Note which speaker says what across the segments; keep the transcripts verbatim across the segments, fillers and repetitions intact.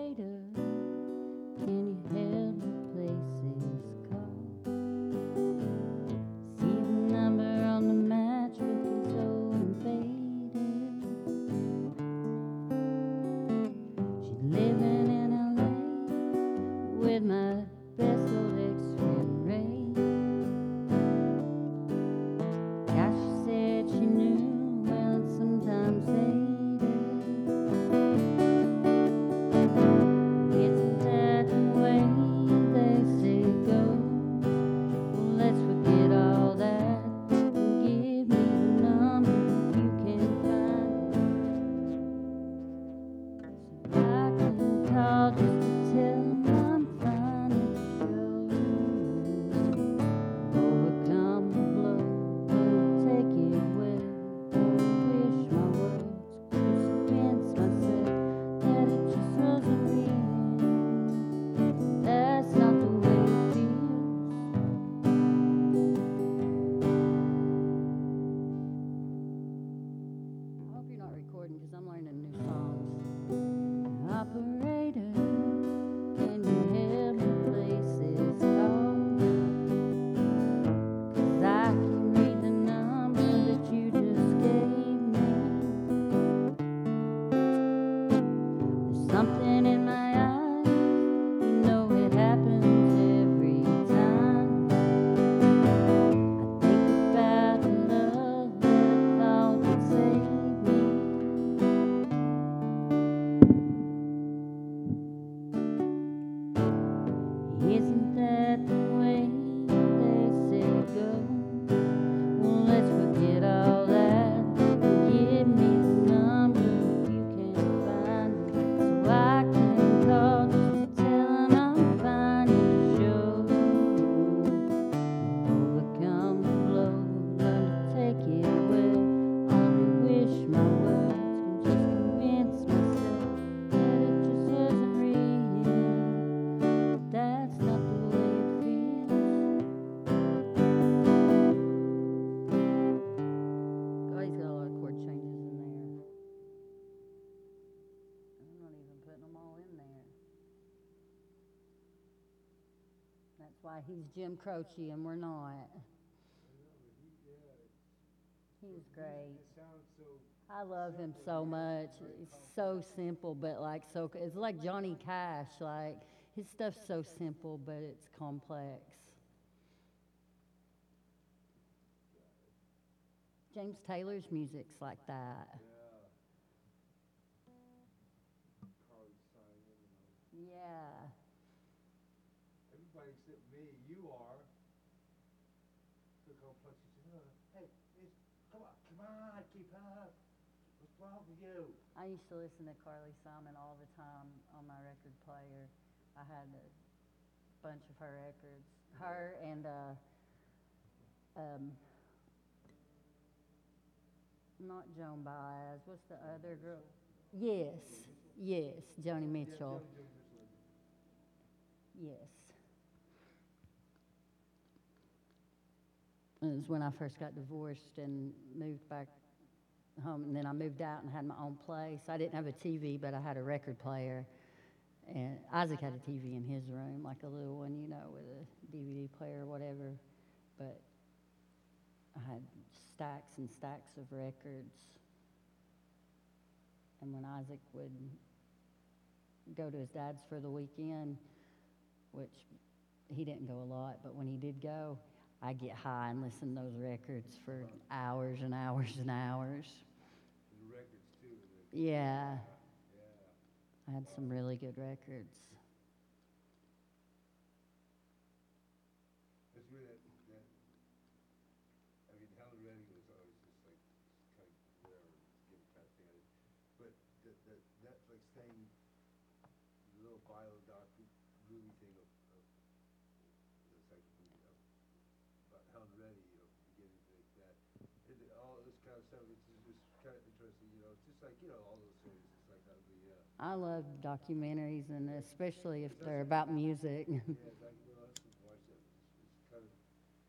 Speaker 1: operator, can you help me place this call? See the number on the matchbook is old and faded. She's living in L A with my best old ex-friend Ray. Gosh, she said she knew, well, it's sometimes faded. Isn't that the way they say it goes? Well, let's forget all that. Give me the number if you can find it, so I can call just to tell them I'm fine at the show. Overcome the blow, learn to take it well. Wish my words could convince myself that it just wasn't real. That's not the way it feels. I hope you're not recording because I'm learning new songs. Operator, can you help me place this call? 'Cause I can read the number that you just gave me. There's something in my eyes, you know it happens every time. I think about the love that I thought would save me. Isn't that the way they say it goes? Well, let's forget all that. Give me the number if you can find it, so I can call just to tell them I'm fine at the show. Overcome the blow, learn to take it well. Only wish my words can just convince myself that it just wasn't real. That's not the way it feels. Oh, he's got a lot of chord changes in there. I'm not even putting them all in there. That's why he's Jim Croce and we're not. He's great. I love him so much. It's so simple, but like so, it's like Johnny Cash. Like his stuff's so simple, but it's complex. James Taylor's music's like that. Yeah.
Speaker 2: Everybody except me, you are. So complex. You say, "Oh, hey, it's, come on, come on, keep up. What's wrong with you?"
Speaker 1: I used to listen to Carly Simon all the time on my record player. I had a bunch of her records. Her and uh, um, not Joan Baez. What's the other girl? Yes, yes, Joni Mitchell. Yes. It was when I first got divorced and moved back home, and then I moved out and had my own place. I didn't have a T V, but I had a record player. And Isaac had a T V in his room, like a little one, you know, with a D V D player or whatever. But I had stacks and stacks of records. And when Isaac would go to his dad's for the weekend, which he didn't go a lot, but when he did go, I'd get high and listen to those records for hours and hours and hours.
Speaker 2: The records too.
Speaker 1: Yeah,
Speaker 2: Yeah.
Speaker 1: I had some really good records.
Speaker 2: That's really that, that. I mean, Helen Reddy was always just like kind of whatever, give it kind of thing. But the, the Netflix thing, the little bio doc movie thing of, of it's like a movie of, about Helen Reddy, you know, beginning like that, and all this kind of stuff. It's just kind of interesting, you know. It's just like, you know, all those things. It's like how the uh,
Speaker 1: I love documentaries, and especially if they're about music.
Speaker 2: yeah, like, well, that's some watch that. It's, it's kind of,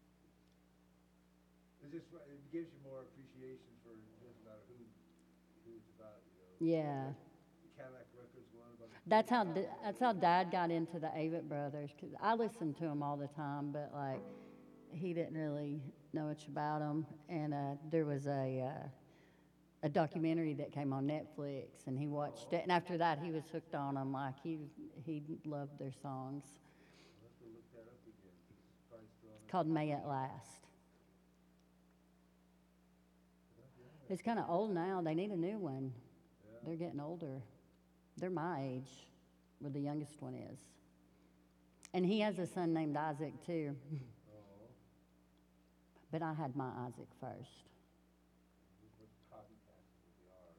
Speaker 2: it's just, it gives you more appreciation for, it doesn't matter who, who it's about, you know.
Speaker 1: Yeah.
Speaker 2: Like the Cadillac Records one about the
Speaker 1: That's how d- that's how Dad got into the Avett Brothers. Cause I listened to them all the time, but like he didn't really know much about them. And uh, there was a uh, a documentary that came on Netflix, and he watched it. And after that, he was hooked on them. Like he he loved their songs.
Speaker 2: I'll have to look that up again. It's probably still on
Speaker 1: It's
Speaker 2: the.
Speaker 1: called May It Last. It's kind of old now. They need a new one.
Speaker 2: Yeah.
Speaker 1: They're getting older. They're my age, where the youngest one is. And he has a son named Isaac, too.
Speaker 2: Oh,
Speaker 1: But I had my Isaac first.
Speaker 2: what copycats they are.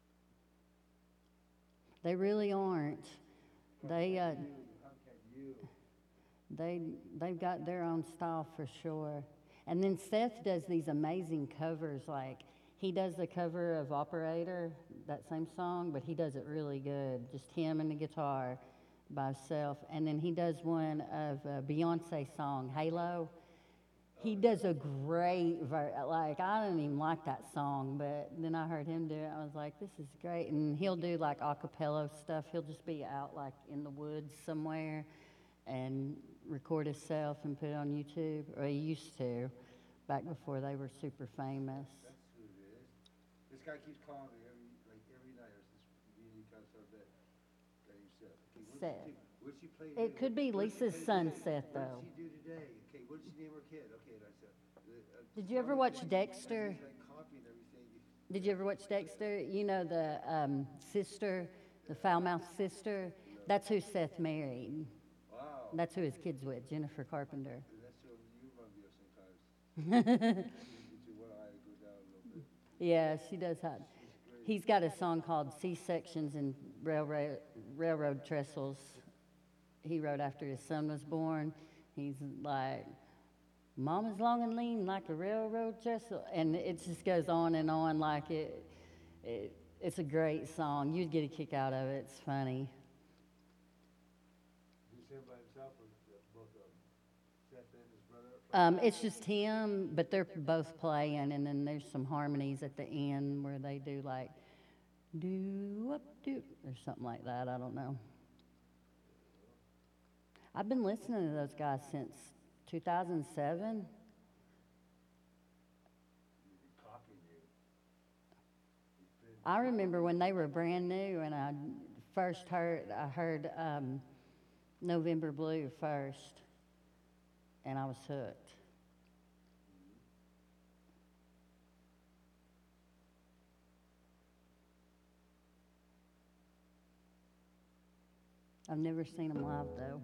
Speaker 1: They really aren't. They, uh,
Speaker 2: You, copycat you.
Speaker 1: they, they've got their own style for sure. And then Seth does these amazing covers. Like, he does the cover of Operator, that same song, but he does it really good. Just him and the guitar by himself. And then he does one of a Beyonce song, Halo. He does a great, ver- like, I don't even like that song, but then I heard him do it. I was like, this is great. And he'll do like a cappella stuff. He'll just be out like in the woods somewhere and record himself and put it on YouTube, or he used to, back before they were super famous.
Speaker 2: That's who it is. This guy keeps calling me every, like, every night. I was just really kind of stuff that, that he said. Okay, what'd
Speaker 1: Seth.
Speaker 2: she do? What'd she play
Speaker 1: It
Speaker 2: today?
Speaker 1: could be
Speaker 2: What'd she
Speaker 1: Lisa's
Speaker 2: play
Speaker 1: son,
Speaker 2: today?
Speaker 1: Seth, though.
Speaker 2: What'd she do today? Okay, what did she name her kid? Okay, and I said. uh, uh,
Speaker 1: Did you ever
Speaker 2: Scarlet
Speaker 1: watch
Speaker 2: Kid.
Speaker 1: Dexter?
Speaker 2: He's like copying everything.
Speaker 1: Did you ever watch Dexter? You know the um, sister, the foul-mouthed sister? That's who Seth married.
Speaker 2: Wow.
Speaker 1: That's who his kid's with, Jennifer Carpenter.
Speaker 2: And that's what you remind me of sometimes. You get your one eye go down a little bit.
Speaker 1: Yeah, she does have. He's got a song called C-Sections and Railroad, Railroad Trestles. He wrote after his son was born. He's like, Mama's long and lean like a railroad trestle. And it just goes on and on like it, it it's a great song. You'd get a kick out of it. It's funny.
Speaker 2: Did he sing by himself or both of them? Seth and his brother?
Speaker 1: Um, it's just him, but they're both playing, and then there's some harmonies at the end where they do like do up do or something like that. I don't know. I've been listening to those guys since two thousand seven.
Speaker 2: Copying you. He's been-
Speaker 1: I remember when they were brand new, and I first heard I heard um, November Blue first, and I was hooked. I've never seen them live though.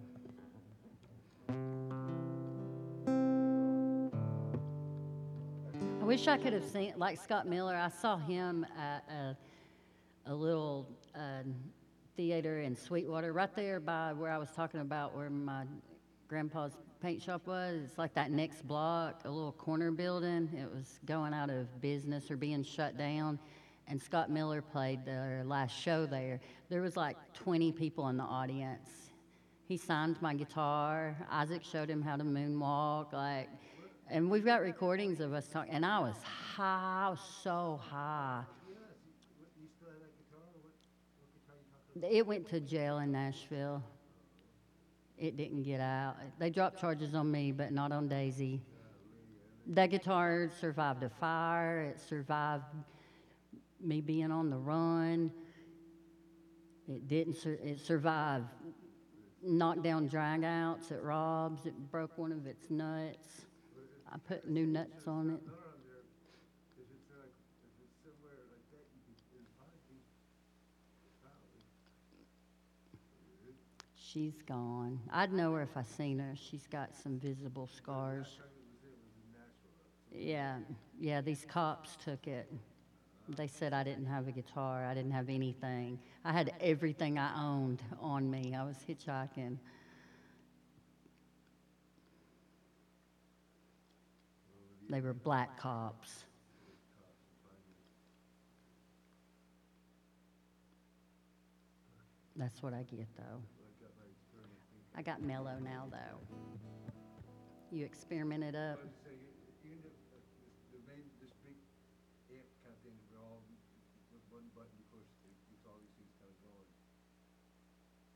Speaker 1: I wish I could have seen, like Scott Miller, I saw him at a, a little uh, theater in Sweetwater, right there by where I was talking about where my grandpa's paint shop was. It's like that next block, a little corner building. It was going out of business or being shut down. And Scott Miller played their last show there. There was like twenty people in the audience. He signed my guitar. Isaac showed him how to moonwalk, like, and we've got recordings of us talking. And I was high, I was so high.
Speaker 2: Yeah, see, what, you still have that guitar? Or what, what guitar you talking about?
Speaker 1: It went to jail in Nashville. It didn't get out. They dropped charges on me, but not on Daisy. That guitar survived a fire. It survived me being on the run. It didn't. Sur- it survived knockdown dragouts at Rob's. It broke one of its nuts. I put new nuts on it.
Speaker 2: Guitar on there, if it's like, if it's somewhere like that, you could, it'd probably be, probably.
Speaker 1: She's gone. I'd know her if I seen her. She's got some visible scars.
Speaker 2: Last time it was there was in Nashville.
Speaker 1: Yeah, yeah. These cops took it. They said I didn't have a guitar. I didn't have anything. I had everything I owned on me. I was hitchhiking. They were black cops. That's what I get, though. I got mellow now, though. You experimented up.
Speaker 2: I was just saying, you end up, uh, this, the main, this big amp kind of thing, where all, with one button you push, it keeps all these things kind of going.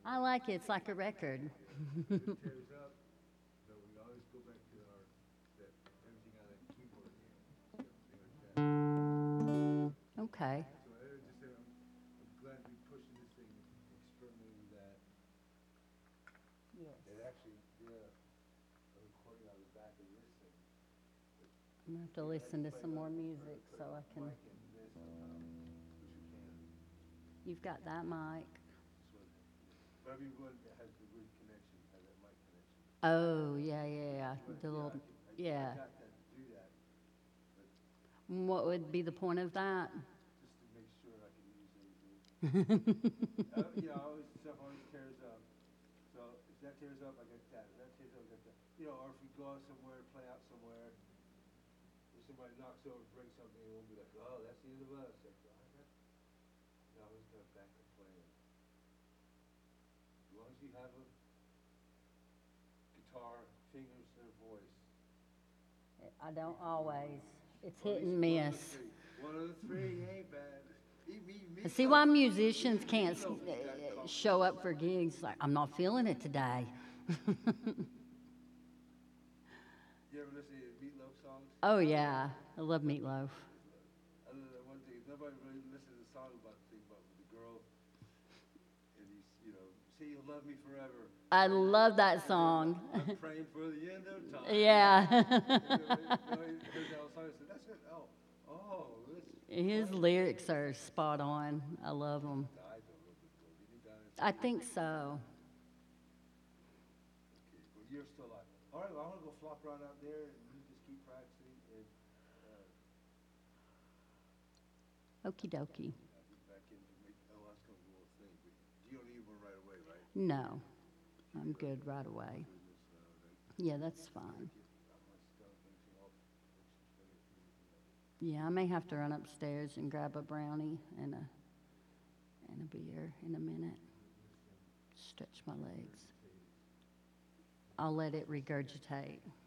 Speaker 1: I like it. It's like a record.
Speaker 2: It tears up, but we always go back to our, that, everything on that keyboard again. You know, thing like that.
Speaker 1: Okay.
Speaker 2: So I would just say, I'm, I'm glad we pushing this thing, experimenting with that.
Speaker 1: Yes.
Speaker 2: It actually did a, a recording on the back of this thing.
Speaker 1: I'm gonna have to listen to some more music so I can.
Speaker 2: Mic into this somehow, which we can.
Speaker 1: You've got that mic.
Speaker 2: This one, but everyone that has the good connection, has that mic connection.
Speaker 1: Oh, yeah, yeah, yeah.
Speaker 2: But
Speaker 1: The
Speaker 2: yeah,
Speaker 1: little,
Speaker 2: I can- I-
Speaker 1: yeah.
Speaker 2: I got that to do that,
Speaker 1: What would be the point of that?
Speaker 2: just to make sure I can use anything. Uh, you know, always, stuff always tears up. So if that tears up, I got that. If that tears up, I got that. You know, or if we go out somewhere, play out somewhere, if somebody knocks over, brings something, it won't be like, oh, that's the end of us. Like, oh, I got, you know, I always got backup plan. As long as you have a guitar, fingers, and a voice.
Speaker 1: I don't always. It's
Speaker 2: Or at
Speaker 1: hit and
Speaker 2: least one of the
Speaker 1: miss.
Speaker 2: three. One of the three ain't bad. Eat me, me,
Speaker 1: See why musicians can't s- uh, show up for gigs like, I'm not feeling it today.
Speaker 2: You ever listen to Meatloaf songs?
Speaker 1: Oh, yeah. I love Meatloaf.
Speaker 2: Other than one thing, nobody really listens to the song about the thing about the girl, and he's, you know, say you'll love me forever.
Speaker 1: I love that song.
Speaker 2: I'm praying for the end of time.
Speaker 1: Yeah.
Speaker 2: And then when I heard that song, I said, that's it. Oh, oh, this
Speaker 1: His lyrics are spot on. I love them.
Speaker 2: died though a little bit ago. Did he die?
Speaker 1: I think so.
Speaker 2: Okay, well, you're still alive. All right, well, I'm gonna go flop around out there, and you just keep practicing, and, uh,
Speaker 1: Okie dokie.
Speaker 2: I'll get back in to make, oh, I was gonna do a little thing, but you don't need one right away, right?
Speaker 1: No, I'm good right away.
Speaker 2: Goodness, uh, that,
Speaker 1: Yeah, that's fine.
Speaker 2: get on my stuff, anything else, make some spaghetti,
Speaker 1: Yeah, I may have to run upstairs and grab a brownie and a and a beer in a minute. Stretch my legs. I'll let it regurgitate.